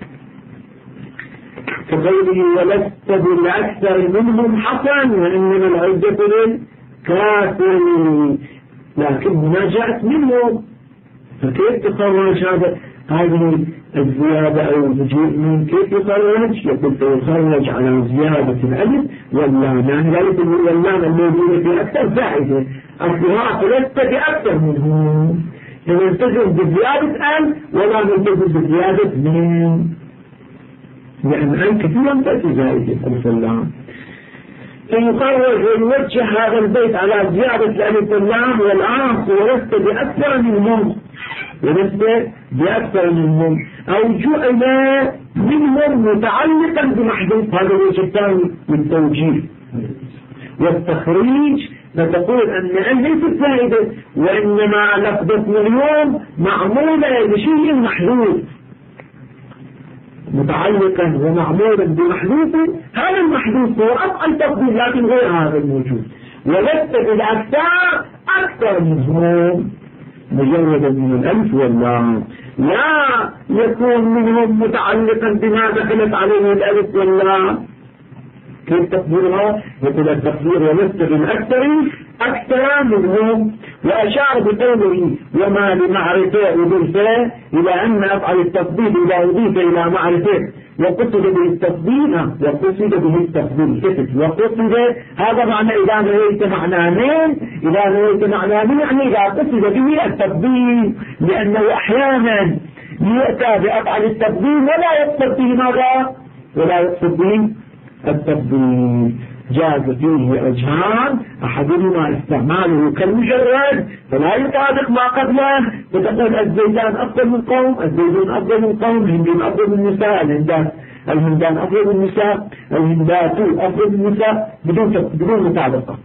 كقوله ولست بالأكثر منهم حسن وإنما العدة للكافر، لكن هنا جاءت منهم، فكيف تخرج هذه الزيادة أو المجيء من، كيف يخرج؟ يقول يخرج على زيادة الألف واللام، يعني ذلك واللام الموجودة في أكثر زائدة، أصلها فلست بأكثر منهم، يلتزم بزيادة أل ولا يلتزم بزيادة من، لأن أل كثيرا تأتي زائدة ألف واللام. فيخرج ويوجه هذا البيت على زيادة الألف واللام والآخر ولست بأكثر منهم، ولست بأكثر منهم، أو جعل منهم متعلقا بمحذوف، هذا الوجه الثاني من توجيه. والتخريج فتقول أن ليست زائدة، وإنما لفظة اليوم معمولة بشيء محذوف، متعلقا ومعمولا بمحذوف، هذا المحذوف هو أفعل تفضيل لكن غير هذا الموجود. ولست بالأكثر أكثر منهم مجردا من الألف واللام، لا يكون منهم متعلقا بما دخلت عليه الألف واللام. كيف تقديرها؟ يقول التقدير ولست بالأكثر أكثر منهم، وأشار بقوله وما لمعرفة وبالفاء إلى أن أفعل التفضيل إذا أضيف إلى معرفة وقصد به التفضيل، وقصد به التفضيل كتب وقصد، هذا معنى إذا نويت معنانين، إذا نويت معنانين يعني إذا قصد به التفضيل، لأنه أحيانا يؤتى بأفعل التفضيل ولا يقصد به ماذا؟ ولا يقصد به التفضيل. جاز فيه وجهان، أحدهما استعماله كالمجرد فلا يطابق ما قبله، فتقول الزيدان أفضل من قوم، الزيدون أفضل من قوم، الهندين أفضل من النساء، الهندان أفضل من النساء، الهندات أفضل من النساء، بدون مطابقة.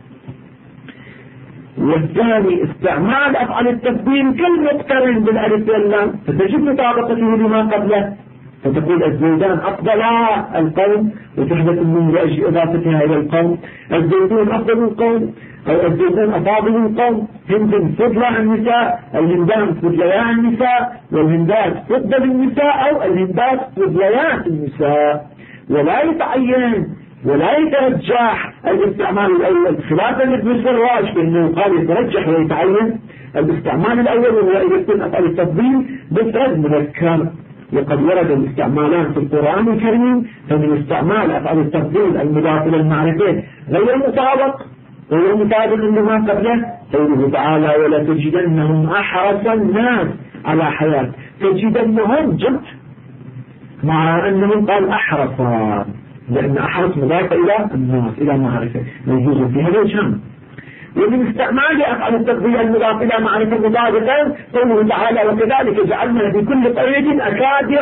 والثاني استعمال أفعال التفضيل كالمقترن بالألف واللام، فتجد مطابقته لما قبله، فتقول الزيدان أفضل القوم وتحدث من لأجل إضافتها إلى القوم، الزيدون أفضل القوم أو الزيدون أفاضل القوم، هند فضل النساء، الهندان فضليان النساء، والهندات فضل النساء أو الهندات فضليان النساء. ولا يتعين ولا يترجح الاستعمال الأول خلافا لابن السراج، فإنه قال يترجح ويتعين الاستعمال الأول وهو إذا يكون أفعل التفضيل بفرد مذكر. وقد ورد الاستعمالان في القرآن الكريم، فمن استعمال أفعال التفضيل المضاف إلى المعرفة غير مطابق لما قبله، قوله تعالى ولا تجدنهم أحرص الناس على حياة، تجدنهم جمع مع أنهم قال أحرصا، لأن أحرص مضاف إلى الناس إلى معرفة يجوز فيها الوجهان. ومن استعمال أفعال التفضيل المضاف إلى معرفة مطابقا قوله تعالى وكذلك جعلنا في كل قرية أكابر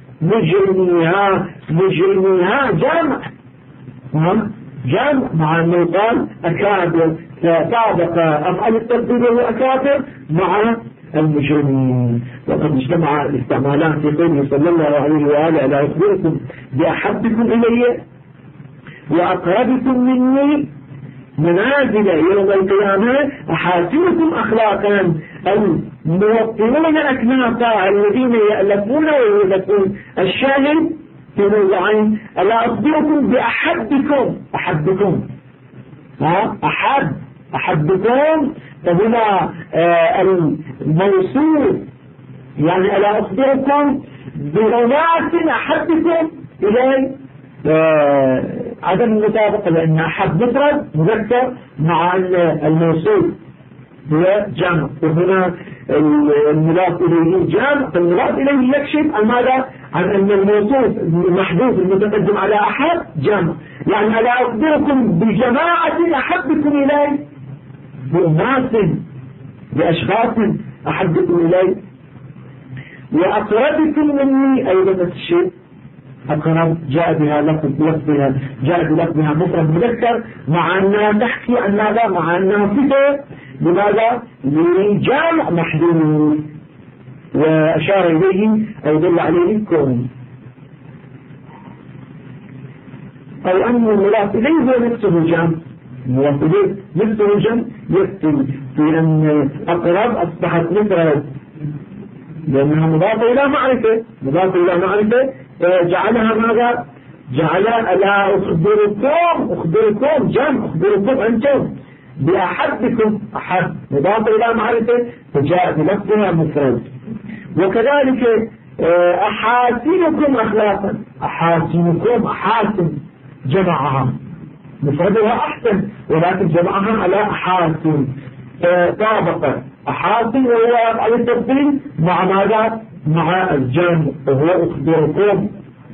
مجرميها جمع مع أنه قال أكابر، فطابق أفعال التفضيل وهو أكابر مع المجرمين. وقد اجتمع الاستعمالان في قوله صلى الله عليه وآله ألا أخبركم بأحبكم إلي وأقربكم مني منازل يوم القيامة أحاسنكم أخلاقا الموطنون أكنافا الذين يألفون ويؤلفون. الشاهد في موضعين ألا أخبركم بأحبكم أحبكم، فهنا الموصول يعني ألا أخبركم بأناس أحبكم إلي عدم المطابقة، لأن أحب مفرد مذكر مع الموصول هو جمع، وهنا المضاف إليه جمع، فالمضاف إليه يكشف عن ماذا؟ عن أن الموصول المحذوف المتقدم على أحد جمع، يعني ألا أخبركم بجماعة أحبكم إلي، بأناس بأشخاص أحبكم إلي. وأقربكم مني أيضا نفس الشيء، أقرب جاء بها لفظها مفرد مذكر مع أنها تحكي عن ماذا؟ مع أنها صفة لماذا؟ لجامع محذوف، وأشار إليه أو دل عليه كون. أو أن المضاف إليه هو نفسه جمع، المضاف إليه نفسه جمع يكفي في أن أقرب أصبحت مفرد لأنها مضافة إلى معرفة، مضافة إلى معرفة جعلها ماذا؟ جعل ألا أخبركم جمع، أخبركم أنتم بأحدكم، أحد مضافة إلى معرفة فجاء بلفظها مفرد. وكذلك أحاسنكم أخلاقا، أحاسنكم، أحاسن جمعها مفردها أحسن ولكن جمعها على أحاسن، طابق أحاسن وهو على التفضيل مع ماذا؟ مع الجمع وهو أخبركم.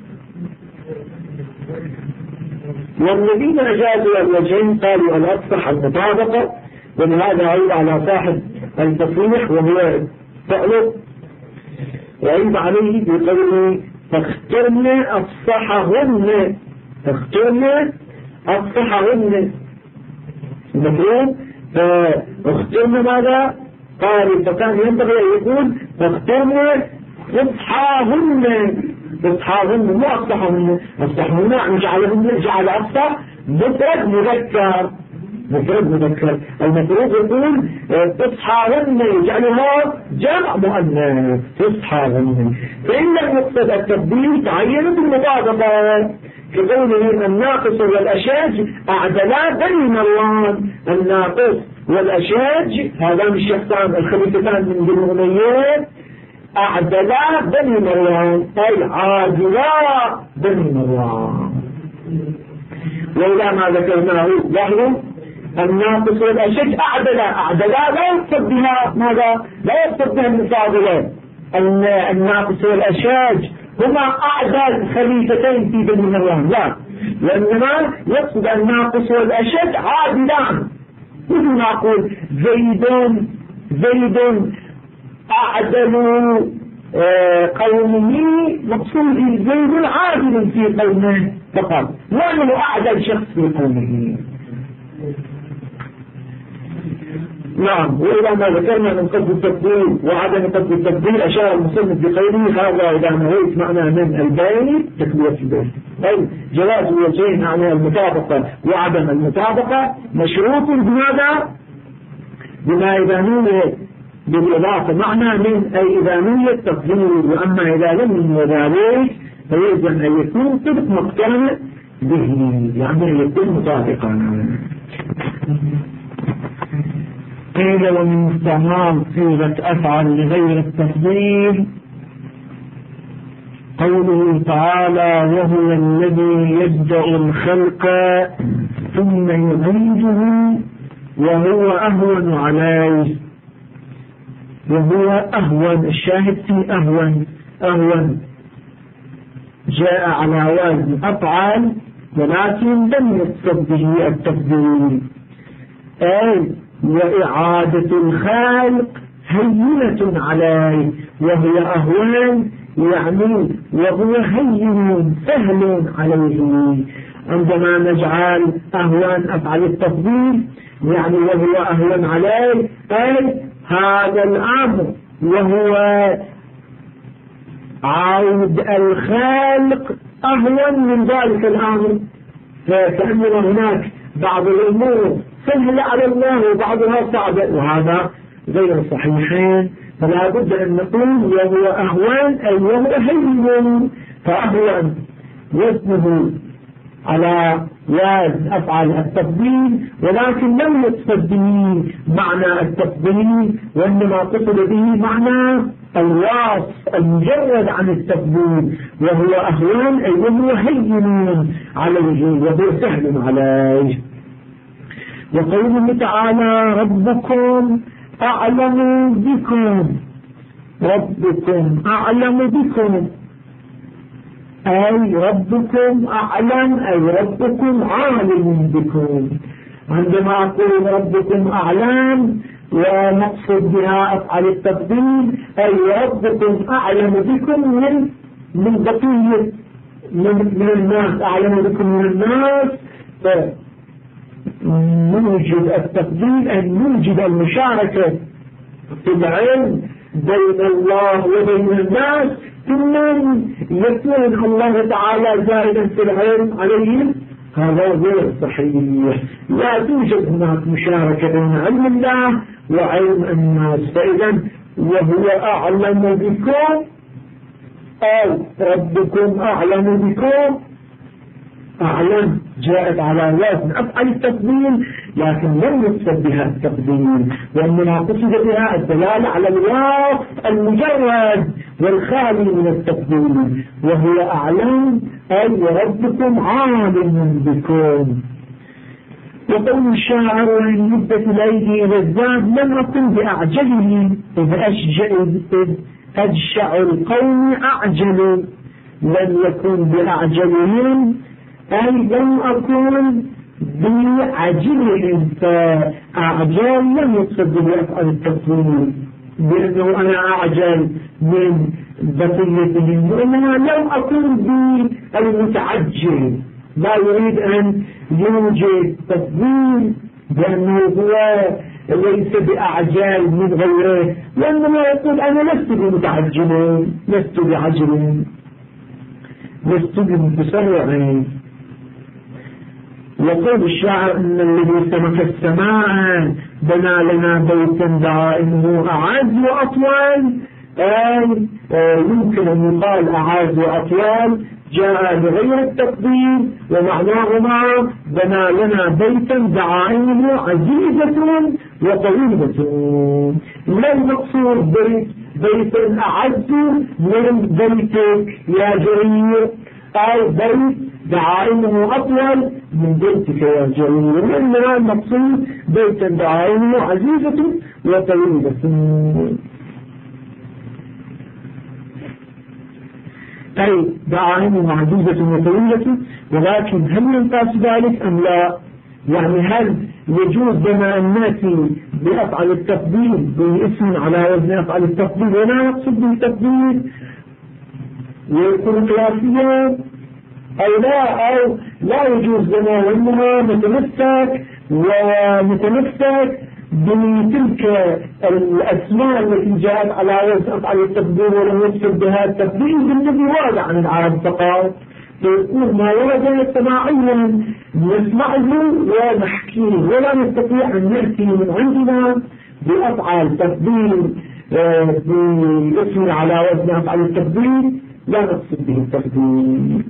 والذين أجازوا الوجهين قالوا الأفصح المطابقة، ولهذا عيب على صاحب التصريح وهو تألق، وعيب عليه بقوله فاخترن أفصحهن، فاخترن أفصحهن، المفروض فاخترن ماذا؟ قال فكان ينبغي أن يقول فاخترن فصحاهن، فصحاهن مو أفصحهن، أفصحهن يعني جعل أفصح مفرد مذكر، مفرد مذكر، المفروض يقول فصحاهن يجعلها جمع مؤنث فصحاهن. فإن لم يقصد التبديل تعينت المطابقة كقوله الناقص والأشاج أعدلا بني مروان، الناقص والأشاج هذان الشخصان الخليفتان من بني أمية أعدلا بني مروان أي عادلا بني مروان. وإلى ما ذكرناه ظهر الناقص والأشج أعدلا لا يقصد بها ماذا؟ لا يقصد بها المفاضلة، الناقص والأشاج هما أعدل خليفتين في بني مروان، لا، وإنما يقصد الناقص والأشج عادلان، مثل ما أقول زيد أعدل قومه، مقصود زيد عادل في قومه فقط، لأنه أعدل شخص في قومه. نعم. وإلى ما ذكرنا من قصد التفضيل وعدم قصد التفضيل أشار المصنف بقوله هذا إذا نهيت معنى من البيت تكبيرة البيت، أي جواز الوجهين على المطابقة وعدم المطابقة مشروط بماذا؟ بما إذا نوي بالإضافة معنى من، أي إذا نوي التفضيل، وأما إذا لم ينوي ذلك فيجب أن يكون صدق مقترن به، يعني أن يكون مطابقا. قيل ومن استعمال صيغة أفعل لغير التفضيل قوله تعالى وهو الذي يبدأ الخلق ثم يعيده وهو أهون عليه، وهو أهون، الشاهد في أهون جاء على وزن أفعل ولكن لم يقصد به التفضيل، أي وإعادة الخالق هينة عليه، وهي أهون يعني وهو هين سهل عليه. عندما نجعل أهون أفعل التفضيل يعني وهو أهون عليه، أي هذا الأمر وهو عود الخالق أهون من ذلك الأمر، فكأننا هناك بعض الأمور سهل على الله وبعضها صعبة، وهذا غير صحيحين، فلا بد أن نقول وهو أهون أي وهو هين، فأهون وزنه على وزن أفعل التفضيل، ولكن لم يقصد به معنى التفضيل، وإنما قصد به معنى الوصف المجرد عن التفضيل، وهو أهون أي وهو هين عليه وهو سهل عليه. وقوله تعالى ربكم أعلم بكم، ربكم أعلم بكم أي ربكم أعلم أي ربكم عالم بكم. عندما أقول ربكم أعلم ونقصد بها أفعل التفضيل أي ربكم أعلم بكم من بقية من الناس، أعلم بكم من الناس، نوجد التفضيل أن نوجد المشاركة في العلم بين الله وبين الناس، ثم يكون الله تعالى زائدا في العلم عليهم هذا غير صحيح. لا توجد هناك مشاركة بين علم الله وعلم الناس. فإذا وهو أعلم بكم أو ربكم أعلم بكم، أعلم جاءت على وزن أفعل التقديم لكن لم يقصد بها التقديم، وإنما قصد بها الدلالة على الوصف المجرد والخالي من التقديم. وهو أعلم أي ربكم عالم بكم. وقول الشاعر وإن مدت الأيدي إلى الزاد لم أكن بأعجله إذ أجشع القوم أعجل، لم يكن بأعجلهم أي لم أكن بعجلهم. فأعجل لم يقصد بأفعل التقديم بأنه أنا أعجل من بقيتهم، وإنما لم أكن بالمتعجل. لا يريد أن يوجد تقديم بأنه هو ليس بأعجل من غيره، وإنما يقول أنا لست بمتعجل، لست بعجل، لست بمتسرع. يقول الشاعر إن الذي سمك السماء بنى لنا بيتا دعائمه أعز وأطول، يمكن أن يقال أعز وأطول جاء بغير التقديم، ومعناهما بنى لنا بيتا دعائمه عزيزة وطويلة. لا المقصود بيت أعز من بيتك يا جرير، أو بيت دعائمه أطول من بيتك يا جرير، وإنما المقصود بيتا دعائمه عزيزة وطويلة. أي دعائمه عزيزة وطويلة. ولكن هل ينقاس ذلك أم لا؟ يعني هل يجوز لنا أن نأتي بأفعل التقدير باسم على وزن أفعل التقدير ولا نقصد بالتقدير ويكون قياسيا، أو لا يجوز لنا، وإنما نتمسك بتلك الأسماء التي جاءت على وزن أفعل التقدير ولم يقصد بها التقدير بالذي ورد عن العرب فقط. فيكون ما ورد سماعيا نسمعه ونحكيه، ولا نستطيع أن نأتي من عندنا بأفعال تقدير باسم على وزن أفعال التقدير لا نقصد به التقدير.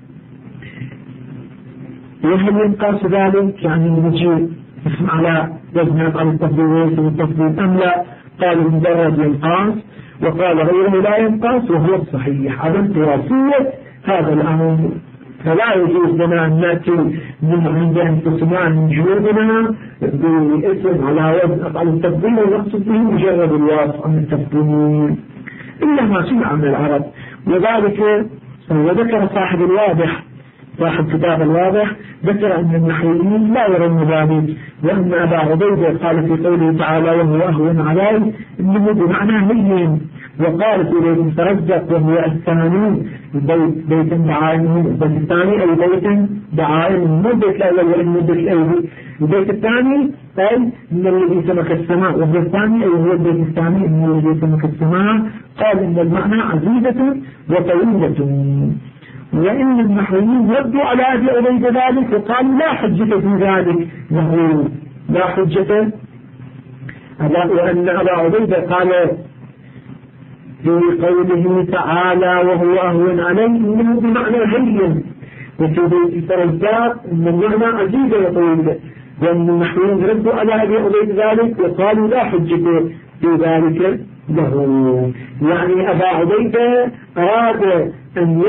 وهل ينقاس ذلك؟ يعني نجي اسم على وزن أفعال التقدير ويسم التقدير أم لا؟ قالوا مجرد ينقاس، وقال غيره لا ينقاس، وهو الصحيح عدم تراثية هذا الأمر. فلا يجوز لنا أن نأتي من عند أنفسنا من جهودنا باسم على وزن أفعال التقدير ونقصد به مجرد الوصف عن التقدير إلا ما سمع من العرب. وذلك وذكر صاحب الواضح، صاحب كتاب الواضح، ذكر أن النحويين لا يرون ذلك، وأن أبا عبيدة قال في قوله تعالى وهو أهون عليه إنه بمعنى هين، وقال في بيت ترزق وهو الثاني بيت دعائم، البيت الثاني أي بيت دعائم، مو البيت الأول وإن البيت الأول، البيت الثاني أي من الذي سمك السماء، وهو الثاني أي هو البيت الثاني من الذي سمك السماء. قال إن المعنى عزيزة وطويلة. وإن النحويين ردوا على أبي عبيدة ذلك وقالوا لا حجة في ذلك، نحو لا حجة، وأن أبا عبيدة قال في قوله تعالى وهو أهون عليه إنه بمعنى هين، وفي بيت الرزاق إن المعنى عزيزة وطويلة. وأن النحويين ردوا على أبي عبيدة ذلك وقالوا لا حجة في ذلك له. يعني أبا عبيدة أراد أن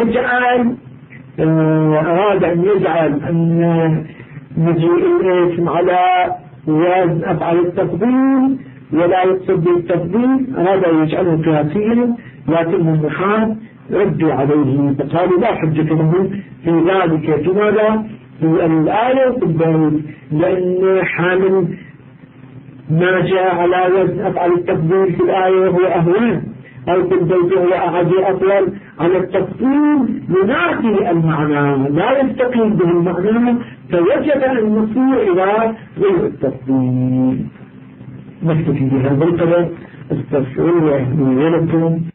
يجعل أن مجيء الاسم على وزن أفعال التقدير ولا يقصد بالتقدير، أراد أن يجعله قياسيا، لكن النحاة ردوا عليه فقالوا لا حجة له في ذلك. لماذا؟ في الآية في البيت، لأن حامل ما جاء على وزن أفعال التقدير في الآية وهو أهون، أو في البيت هو أعجي أطول على التقدير ينافي المعنى لا يستقيم به المعنى، فوجب أن نصير إلى غير التقدير. نكتفي بهذا القدر. استغفروا ولكم.